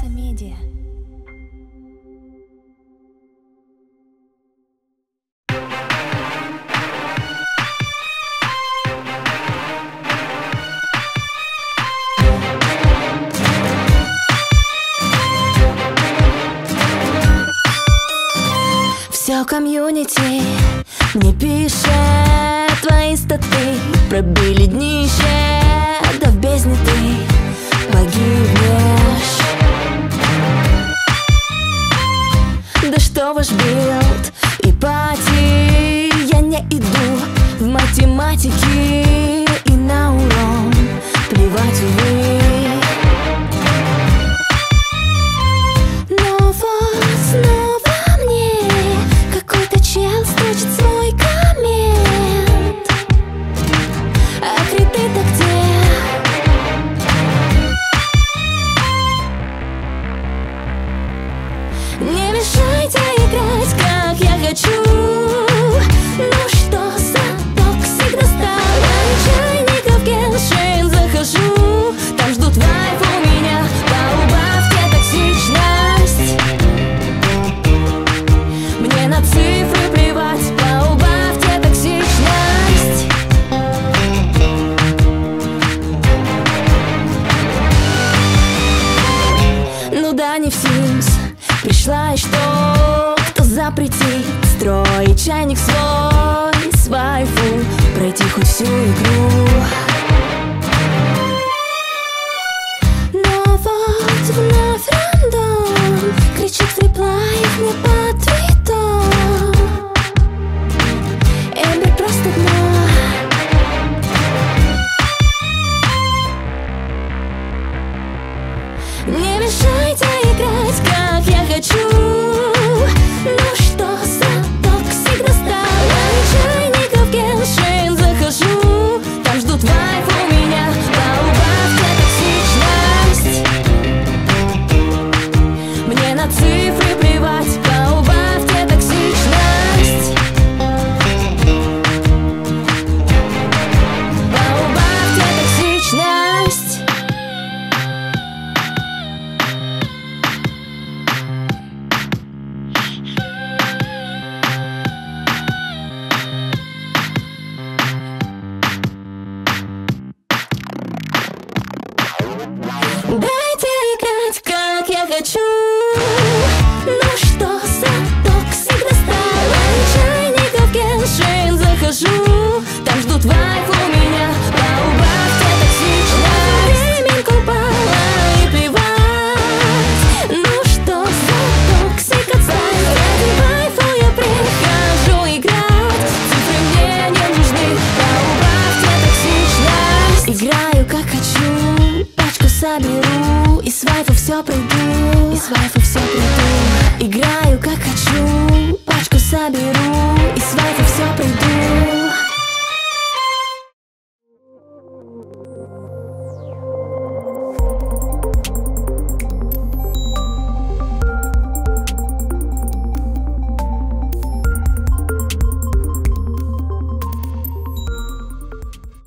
Медиа. Все комьюнити мне пишет, твои статы пробили днище, да в бездне ты погибнешь. Да что ваш билд и пати, я не иду в математике и на урон плевать, увы. Но вот снова мне какой-то чел строчит свой коммент. А кредит-то где? Не мешайте играть, как я хочу. Ну что за токсик достал? Я на чайников Геншин захожу, там ждут вайф у меня, поубавьте токсичность. Мне на цифры плевать, поубавьте токсичность. Ну да, не в Sims пришла, и что? Кто запретит строить чайник свой с вайфу, пройти хоть всю игру? Но вот вновь рандом кричит в реплаях мне под твитом. Эмбер просто дно. Не мешайте играть, как я хочу. Ну что за токсик достал? Я на чайников Геншин захожу, там ждут вайф у меня, поубавьте токсичность. Мне на цифры плевать, поубавьте токсичность. Поубавьте токсичность. Дайте играть, как я хочу. Ну что за токсик достал? Я на чайников Геншин захожу, там ждут вайф у меня, поубавьте токсичность. Временку пала и плевать. Ну что за токсик отстань? Ради вайфу я прихожу играть, цифры мне не нужны, поубавьте токсичность. Играю как хочу, пачку соберу, и с вайфу все пройду, и с вайфу все пройду. Играю как хочу,